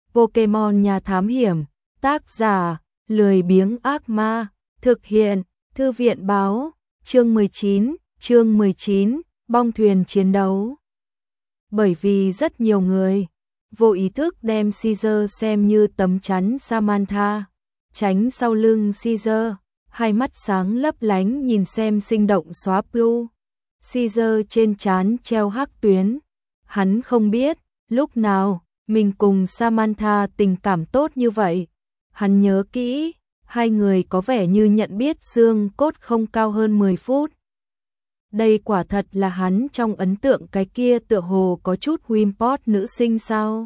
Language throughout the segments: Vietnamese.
Pokemon Nhà Thám Hiểm, tác giả, lười biếng ác ma, thực hiện, Thư viện báo, chương 19, bong thuyền chiến đấu. Bởi vì rất nhiều người vô ý thức đem Caesar xem như tấm chắn Samantha, tránh sau lưng Caesar, hai mắt sáng lấp lánh nhìn xem sinh động xóa blue. Caesar trên trán treo hắc tuyến, hắn không biết lúc nào mình cùng Samantha tình cảm tốt như vậy. Hắn nhớ kỹ, hai người có vẻ như nhận biết xương cốt không cao hơn 10 phút. Đây quả thật là hắn trong ấn tượng cái kia tựa hồ có chút Wimpod nữ sinh sao.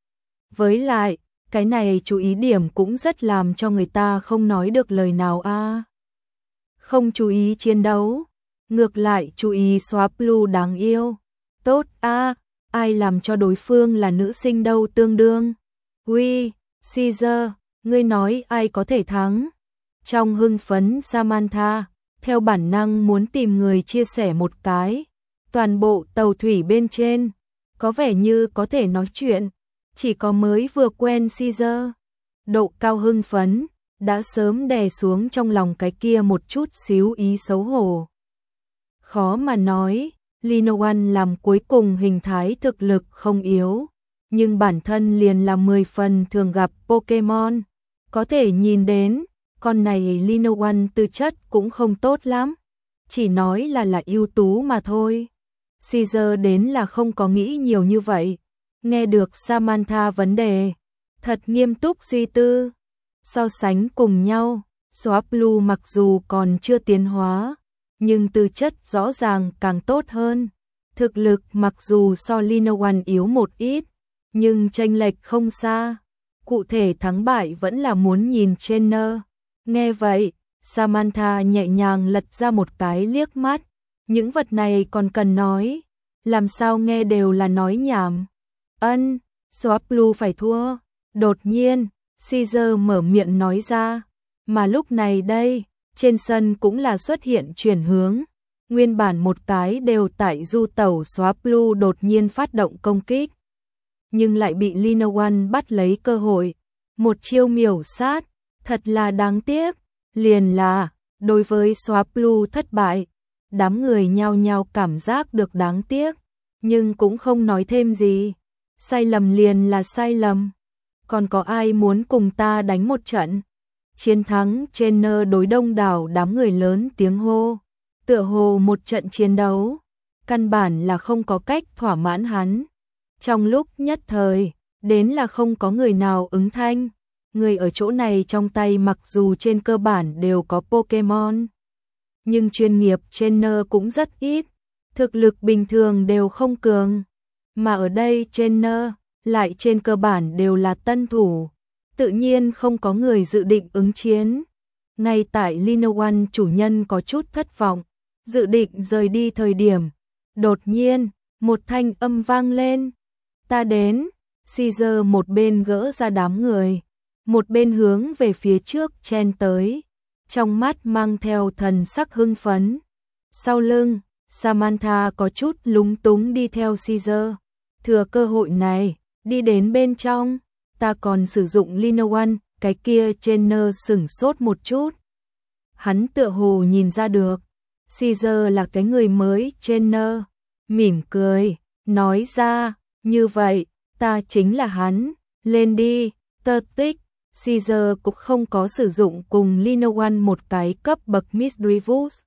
Với lại, cái này chú ý điểm cũng rất làm cho người ta không nói được lời nào a. Không chú ý chiến đấu, ngược lại chú ý xóa blue đáng yêu. Tốt a, ai làm cho đối phương là nữ sinh đâu tương đương. Uy, Caesar, ngươi nói ai có thể thắng? Trong hưng phấn Samantha, theo bản năng muốn tìm người chia sẻ một cái. Toàn bộ tàu thủy bên trên, có vẻ như có thể nói chuyện, chỉ có mới vừa quen Caesar. Độ cao hưng phấn, đã sớm đè xuống trong lòng cái kia một chút xíu ý xấu hổ. Khó mà nói, Linoan làm cuối cùng hình thái thực lực không yếu, nhưng bản thân liền là 10 phần thường gặp Pokemon. Có thể nhìn đến, con này Linoan tư chất cũng không tốt lắm, chỉ nói là ưu tú mà thôi. Caesar đến là không có nghĩ nhiều như vậy, nghe được Samantha vấn đề, thật nghiêm túc suy tư. So sánh cùng nhau, Swablu mặc dù còn chưa tiến hóa, nhưng tư chất rõ ràng càng tốt hơn. Thực lực mặc dù so Linoan yếu một ít, nhưng chênh lệch không xa. Cụ thể thắng bại vẫn là muốn nhìn trainer. Nghe vậy, Samantha nhẹ nhàng lật ra một cái liếc mắt. Những vật này còn cần nói, làm sao nghe đều là nói nhảm. Swablu phải thua. Đột nhiên, Caesar mở miệng nói ra, mà lúc này đây, trên sân cũng là xuất hiện chuyển hướng. Nguyên bản một cái đều tại du tẩu Swablu đột nhiên phát động công kích, nhưng lại bị Linoan bắt lấy cơ hội, một chiêu miểu sát, thật là đáng tiếc. Liền là, đối với Swablu thất bại, đám người nhao nhao cảm giác được đáng tiếc, nhưng cũng không nói thêm gì. Sai lầm liền là sai lầm. Còn có ai muốn cùng ta đánh một trận? Chiến thắng trainer đối đông đảo đám người lớn tiếng hô. Tựa hồ một trận chiến đấu, căn bản là không có cách thỏa mãn hắn. Trong lúc nhất thời, đến là không có người nào ứng thanh. Người ở chỗ này trong tay mặc dù trên cơ bản đều có Pokemon, nhưng chuyên nghiệp trainer cũng rất ít, thực lực bình thường đều không cường. Mà ở đây trainer lại trên cơ bản đều là tân thủ, tự nhiên không có người dự định ứng chiến. Ngay tại Linoan chủ nhân có chút thất vọng, dự định rời đi thời điểm, đột nhiên, một thanh âm vang lên. Ta đến. Caesar một bên gỡ ra đám người, một bên hướng về phía trước chen tới, trong mắt mang theo thần sắc hưng phấn. Sau lưng, Samantha có chút lúng túng đi theo Caesar. Thừa cơ hội này, đi đến bên trong, ta còn sử dụng Linoan. Cái kia trainer sửng sốt một chút. Hắn tựa hồ nhìn ra được Caesar là cái người mới trainer, mỉm cười, nói ra, như vậy, ta chính là hắn, lên đi, tơ tích. Caesar cũng không có sử dụng cùng Linoan một cái cấp bậc Misdreavus.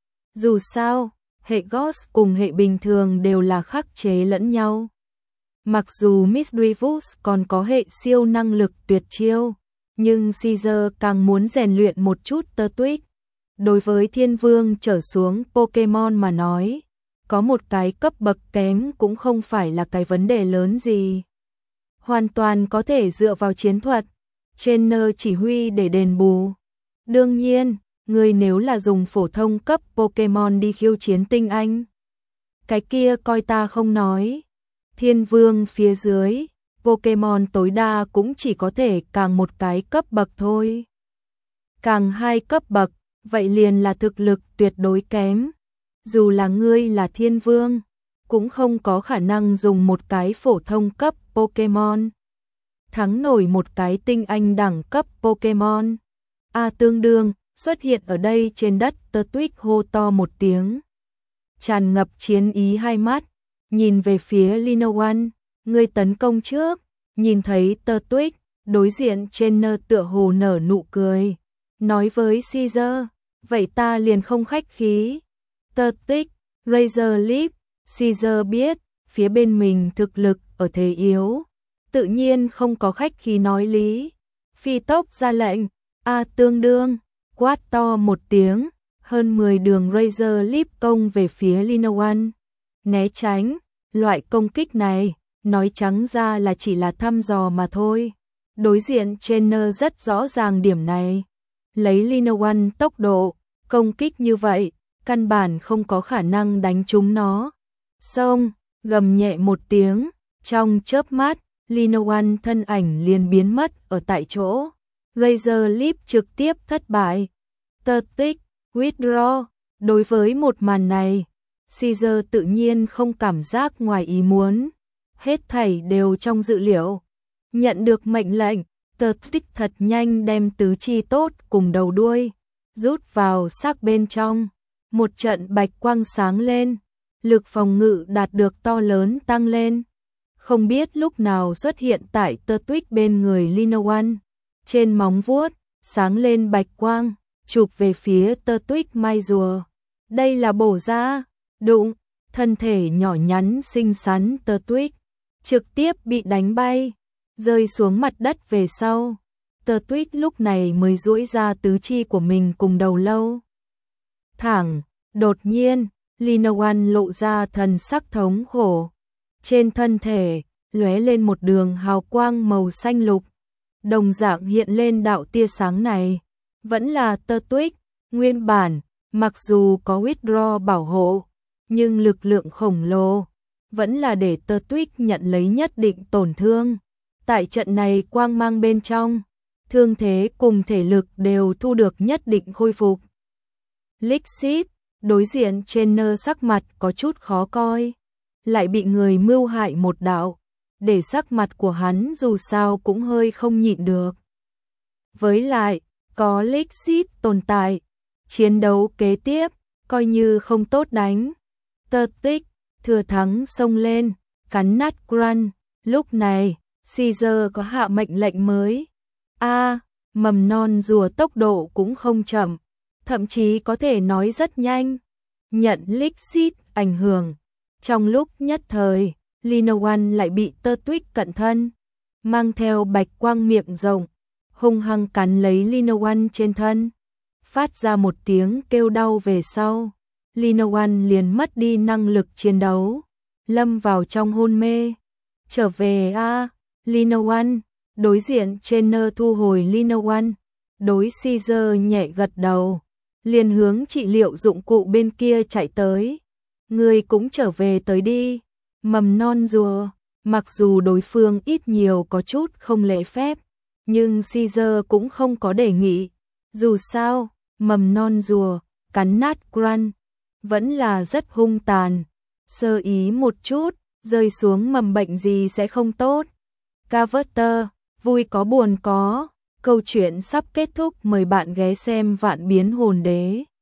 Dù sao, hệ Ghost cùng hệ bình thường đều là khắc chế lẫn nhau. Mặc dù Misdreavus còn có hệ siêu năng lực tuyệt chiêu, nhưng Caesar càng muốn rèn luyện một chút tơ tuyết. Đối với thiên vương trở xuống Pokemon mà nói, có một cái cấp bậc kém cũng không phải là cái vấn đề lớn gì. Hoàn toàn có thể dựa vào chiến thuật, trainer chỉ huy để đền bù. Đương nhiên, người nếu là dùng phổ thông cấp Pokemon đi khiêu chiến tinh anh, cái kia coi ta không nói. Thiên vương phía dưới, Pokemon tối đa cũng chỉ có thể càng một cái cấp bậc thôi. Càng hai cấp bậc, vậy liền là thực lực tuyệt đối kém. Dù là ngươi là thiên vương, cũng không có khả năng dùng một cái phổ thông cấp Pokemon. thắng nổi một cái tinh anh đẳng cấp Pokemon. Tương đương, xuất hiện ở đây trên đất. Turtwig hô to một tiếng. Tràn ngập chiến ý hai mắt, nhìn về phía Linoone, người tấn công trước. Nhìn thấy Turtwig, đối diện trainer tựa hồ nở nụ cười, nói với Caesar, vậy ta liền không khách khí. Turtwig, Razor Leaf, Caesar biết, phía bên mình thực lực ở thế yếu, tự nhiên không có khách khí nói lý. Phi tốc ra lệnh, tương đương, quát to một tiếng, hơn 10 đường Razor Leaf công về phía Linoone. Né tránh, loại công kích này, nói trắng ra là chỉ là thăm dò mà thôi. Đối diện trainer rất rõ ràng điểm này. Lấy Linoone tốc độ, công kích như vậy, căn bản không có khả năng đánh trúng nó. Xông, gầm nhẹ một tiếng, trong chớp mắt, Linoone thân ảnh liền biến mất ở tại chỗ. Razor Leaf trực tiếp thất bại. Turtwig, withdraw. Đối với một màn này, Caesar tự nhiên không cảm giác ngoài ý muốn. Hết thảy đều trong dự liệu. Nhận được mệnh lệnh, Turtwig thật nhanh đem tứ chi tốt cùng đầu đuôi rút vào xác bên trong. Một trận bạch quang sáng lên, lực phòng ngự đạt được to lớn tăng lên. Không biết lúc nào xuất hiện tại Turtwig bên người Linoone. Trên móng vuốt, sáng lên bạch quang, chụp về phía Turtwig mai rùa. Đây là bổ ra, đụng, thân thể nhỏ nhắn xinh xắn Turtwig trực tiếp bị đánh bay, rơi xuống mặt đất về sau. Turtwig lúc này mới duỗi ra tứ chi của mình cùng đầu lâu. Thẳng, đột nhiên, Linoone lộ ra thần sắc thống khổ. Trên thân thể, lóe lên một đường hào quang màu xanh lục. Đồng dạng hiện lên đạo tia sáng này, vẫn là Turtwig, nguyên bản, mặc dù có withdraw bảo hộ, nhưng lực lượng khổng lồ, vẫn là để Turtwig nhận lấy nhất định tổn thương. Tại trận này quang mang bên trong, thương thế cùng thể lực đều thu được nhất định khôi phục. Lixit, đối diện trainer sắc mặt có chút khó coi, lại bị người mưu hại một đạo, để sắc mặt của hắn dù sao cũng hơi không nhịn được. Với lại, có Lixit tồn tại, chiến đấu kế tiếp, coi như không tốt đánh. Turtwig, thừa thắng xông lên, cắn nát Grunt. Lúc này, Caesar có hạ mệnh lệnh mới. Mầm non rùa tốc độ cũng không chậm, thậm chí có thể nói rất nhanh. Nhận Lixit ảnh hưởng, trong lúc nhất thời, Linoone lại bị Turtwig cận thân, mang theo bạch quang miệng rộng, hung hăng cắn lấy Linoone trên thân, phát ra một tiếng kêu đau về sau. Linoone liền mất đi năng lực chiến đấu, lâm vào trong hôn mê. Trở về Linoone, đối diện trainer thu hồi Linoone, đối Caesar nhẹ gật đầu, liền hướng trị liệu dụng cụ bên kia chạy tới. Người cũng trở về tới đi. Mầm non rùa, mặc dù đối phương ít nhiều có chút không lễ phép, nhưng Caesar cũng không có đề nghị. Dù sao, mầm non rùa, cắn nát Grunt, vẫn là rất hung tàn. Sơ ý một chút, rơi xuống mầm bệnh gì sẽ không tốt. Carver, vui có buồn có. Câu chuyện sắp kết thúc, mời bạn ghé xem Vạn Biến Hồn Đế.